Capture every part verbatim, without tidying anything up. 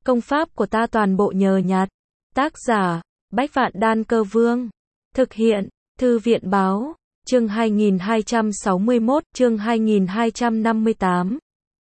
Công pháp của ta toàn bộ nhờ nhặt. Tác giả, Bách Vạn Đan Cơ Vương. Thực hiện, Thư viện Báo. Chương hai nghìn hai trăm sáu mươi mốt, chương hai nghìn hai trăm năm mươi tám.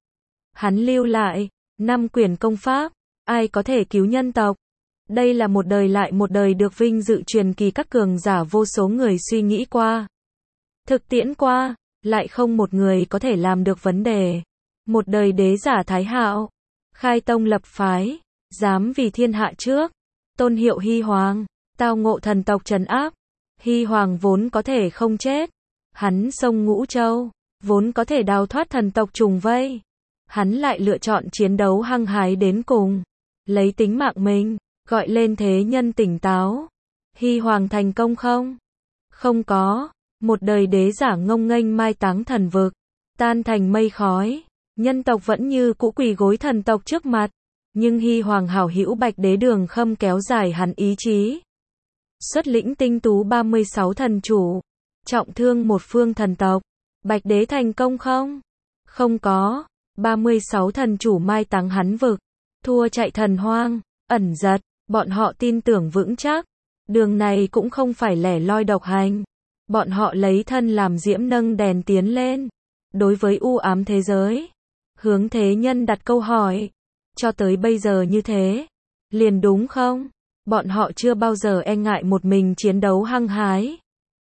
Hắn lưu lại năm quyển công pháp, ai có thể cứu nhân tộc? Đây là một đời lại một đời được vinh dự truyền kỳ các cường giả vô số người suy nghĩ qua, thực tiễn qua, lại không một người có thể làm được vấn đề. Một đời đế giả Thái Hạo, khai tông lập phái, dám vì thiên hạ trước, tôn hiệu Hy Hoàng, tao ngộ thần tộc trấn áp. Hy Hoàng vốn có thể không chết, hắn xông Ngũ Châu, vốn có thể đào thoát thần tộc trùng vây. Hắn lại lựa chọn chiến đấu hăng hái đến cùng, lấy tính mạng mình, gọi lên thế nhân tỉnh táo. Hy Hoàng thành công không? Không có, một đời đế giả ngông nghênh mai táng thần vực, tan thành mây khói, nhân tộc vẫn như cũ quỳ gối thần tộc trước mặt, nhưng Hy Hoàng hảo hữu Bạch Đế Đường Khâm kéo dài hắn ý chí. Xuất lĩnh tinh tú ba mươi sáu thần chủ, trọng thương một phương thần tộc. Bạch Đế thành công không? Không có, ba mươi sáu thần chủ mai táng hắn vực, thua chạy thần hoang, ẩn giật, bọn họ tin tưởng vững chắc. Đường này cũng không phải lẻ loi độc hành. Bọn họ lấy thân làm diễm nâng đèn tiến lên. Đối với u ám thế giới, hướng thế nhân đặt câu hỏi, cho tới bây giờ như thế, liền đúng không? Bọn họ chưa bao giờ e ngại một mình chiến đấu hăng hái.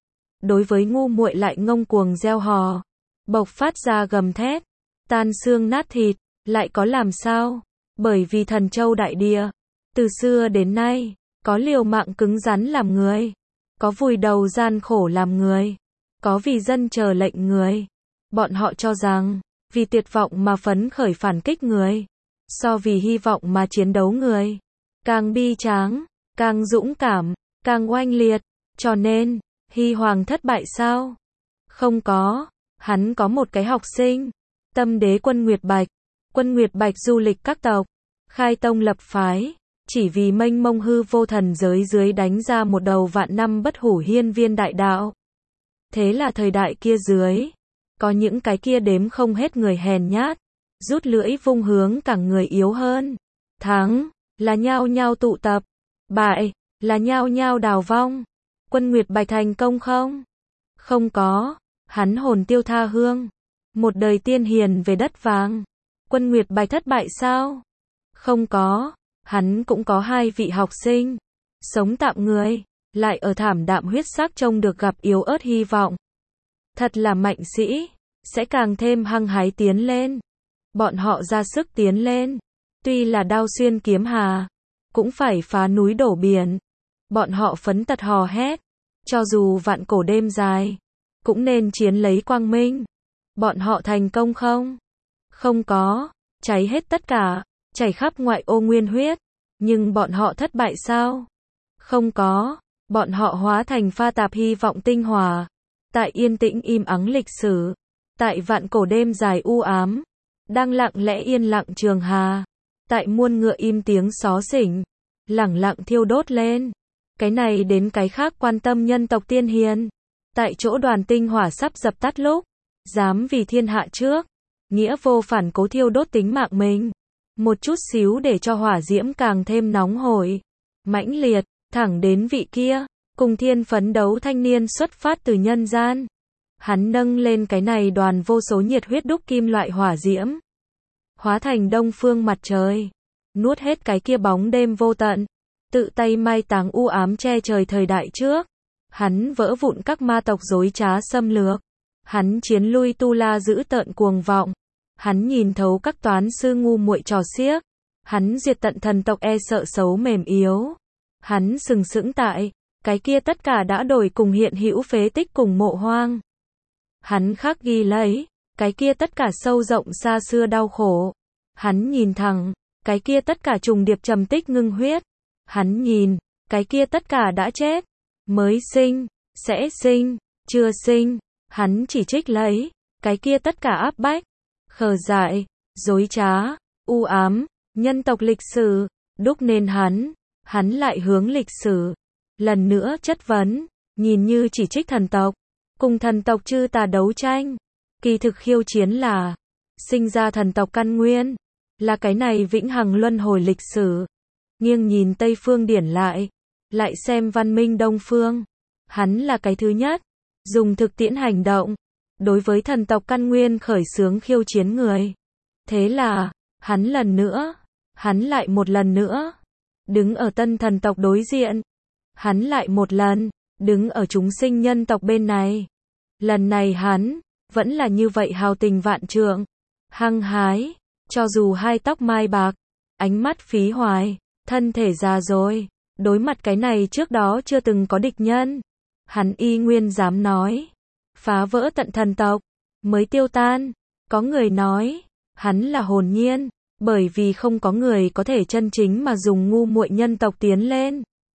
Đối với ngu muội lại ngông cuồng gieo hò, bộc phát ra gầm thét, tan xương nát thịt, lại có làm sao? Bởi vì Thần Châu đại địa, từ xưa đến nay, có liều mạng cứng rắn làm người, có vùi đầu gian khổ làm người, có vì dân chờ lệnh người. Bọn họ cho rằng, vì tuyệt vọng mà phấn khởi phản kích người, so vì hy vọng mà chiến đấu người, càng bi tráng, càng dũng cảm, càng oanh liệt. Cho nên, Hy Hoàng thất bại sao? Không có, hắn có một cái học sinh, Tâm Đế Quân Nguyệt Bạch. Quân Nguyệt Bạch du lịch các tộc, khai tông lập phái, chỉ vì mênh mông hư vô thần giới dưới đánh ra một đầu vạn năm bất hủ hiên viên đại đạo. Thế là thời đại kia dưới, có những cái kia đếm không hết người hèn nhát, rút lưỡi vung hướng cả người yếu hơn. Thắng, là nhao nhao tụ tập, bại, là nhao nhao đào vong. Quân Nguyệt Bạch thành công không? Không có, hắn hồn tiêu tha hương, một đời tiên hiền về đất vàng. Quân Nguyệt Bạch thất bại sao? Không có, hắn cũng có hai vị học sinh, sống tạm người, lại ở thảm đạm huyết sắc trông được gặp yếu ớt hy vọng. Thật là mạnh sĩ, sẽ càng thêm hăng hái tiến lên. Bọn họ ra sức tiến lên, tuy là đao xuyên kiếm hà, cũng phải phá núi đổ biển. Bọn họ phấn tật hò hét, cho dù vạn cổ đêm dài, cũng nên chiến lấy quang minh. Bọn họ thành công không? Không có, cháy hết tất cả, chảy khắp ngoại ô nguyên huyết. Nhưng bọn họ thất bại sao? Không có, bọn họ hóa thành pha tạp hy vọng tinh hòa. Tại yên tĩnh im ắng lịch sử, tại vạn cổ đêm dài u ám, đang lặng lẽ yên lặng trường hà, tại muôn ngựa im tiếng xó xỉnh, lẳng lặng thiêu đốt lên. Cái này đến cái khác quan tâm nhân tộc tiên hiền. Tại chỗ đoàn tinh hỏa sắp dập tắt lúc, dám vì thiên hạ trước, nghĩa vô phản cố thiêu đốt tính mạng mình. Một chút xíu để cho hỏa diễm càng thêm nóng hổi, mãnh liệt, thẳng đến vị kia, cùng thiên phấn đấu thanh niên xuất phát từ nhân gian. Hắn nâng lên cái này đoàn vô số nhiệt huyết đúc kim loại hỏa diễm, hóa thành đông phương mặt trời, nuốt hết cái kia bóng đêm vô tận, tự tay mai táng u ám che trời thời đại trước. Hắn vỡ vụn các ma tộc dối trá xâm lược, hắn chiến lui tu la dữ tợn cuồng vọng, hắn nhìn thấu các toán sư ngu muội trò xiếc, hắn diệt tận thần tộc e sợ xấu mềm yếu. Hắn sừng sững tại cái kia tất cả đã đổi cùng hiện hữu phế tích cùng mộ hoang. Hắn khắc ghi lấy cái kia tất cả sâu rộng xa xưa đau khổ. Hắn nhìn thẳng cái kia tất cả trùng điệp trầm tích ngưng huyết. Hắn nhìn cái kia tất cả đã chết, mới sinh, sẽ sinh, chưa sinh. Hắn chỉ trích lấy cái kia tất cả áp bách, khờ dại, dối trá, u ám, nhân tộc lịch sử, đúc nên hắn. Hắn lại hướng lịch sử, lần nữa chất vấn, nhìn như chỉ trích thần tộc, cùng thần tộc chư tà đấu tranh. Kỳ thực khiêu chiến là sinh ra thần tộc căn nguyên, là cái này vĩnh hằng luân hồi lịch sử. Nghiêng nhìn Tây phương điển lại, lại xem văn minh Đông phương. Hắn là cái thứ nhất, dùng thực tiễn hành động, đối với thần tộc căn nguyên khởi xướng khiêu chiến người. Thế là, hắn lần nữa, hắn lại một lần nữa, đứng ở tân thần tộc đối diện. Hắn lại một lần, đứng ở chúng sinh nhân tộc bên này. Lần này hắn, vẫn là như vậy hào tình vạn trượng, hăng hái, cho dù hai tóc mai bạc, ánh mắt phí hoài, thân thể già rồi, đối mặt cái này trước đó chưa từng có địch nhân. Hắn y nguyên dám nói, phá vỡ tận thần tộc, mới tiêu tan. Có người nói, hắn là hồn nhiên, bởi vì không có người có thể chân chính mà dùng ngu muội nhân tộc tiến lên.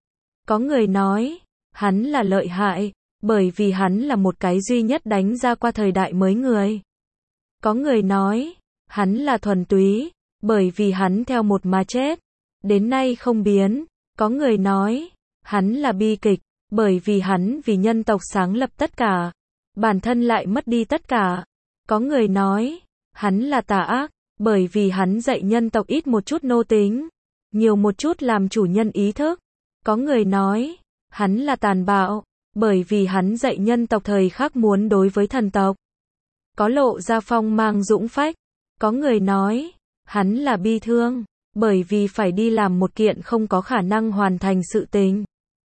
Có người nói, hắn là lợi hại, bởi vì hắn là một cái duy nhất đánh ra qua thời đại mới người. Có người nói, hắn là thuần túy, bởi vì hắn theo một mà chết, đến nay không biến. Có người nói, hắn là bi kịch, bởi vì hắn vì nhân tộc sáng lập tất cả, bản thân lại mất đi tất cả. Có người nói, hắn là tà ác, bởi vì hắn dạy nhân tộc ít một chút nô tính, nhiều một chút làm chủ nhân ý thức. Có người nói, hắn là tàn bạo, bởi vì hắn dạy nhân tộc thời khắc muốn đối với thần tộc. Có lộ ra phong mang dũng phách. Có người nói, hắn là bi thương, bởi vì phải đi làm một kiện không có khả năng hoàn thành sự tình,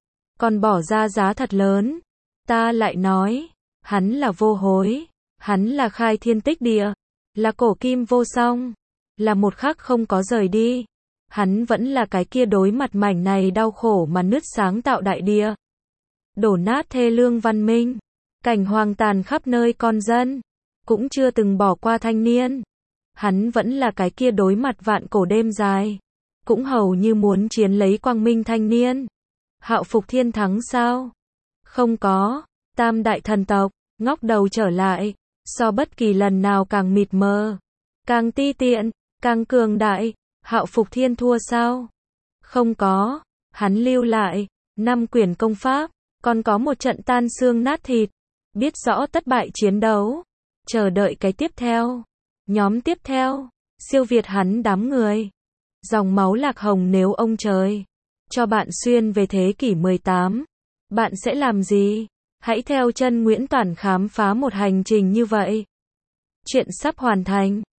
còn bỏ ra giá thật lớn. Ta lại nói, hắn là vô hối, hắn là khai thiên tích địa, là cổ kim vô song, là một khắc không có rời đi. Hắn vẫn là cái kia đối mặt mảnh này đau khổ mà nứt sáng tạo đại địa, đổ nát thê lương văn minh, cảnh hoang tàn khắp nơi con dân, cũng chưa từng bỏ qua thanh niên. Hắn vẫn là cái kia đối mặt vạn cổ đêm dài, cũng hầu như muốn chiến lấy quang minh thanh niên. Hạo Phục Thiên thắng sao? Không có. Tam đại thần tộc, ngóc đầu trở lại, so bất kỳ lần nào càng mịt mờ, càng ti tiện, càng cường đại. Hạo Phục Thiên thua sao? Không có. Hắn lưu lại năm quyển công pháp, còn có một trận tan xương nát thịt, biết rõ tất bại chiến đấu, chờ đợi cái tiếp theo. Nhóm tiếp theo, siêu việt hắn đám người. Dòng máu lạc hồng, nếu ông trời cho bạn xuyên về thế kỷ mười tám, bạn sẽ làm gì? Hãy theo chân Nguyễn Toản khám phá một hành trình như vậy. Chuyện sắp hoàn thành.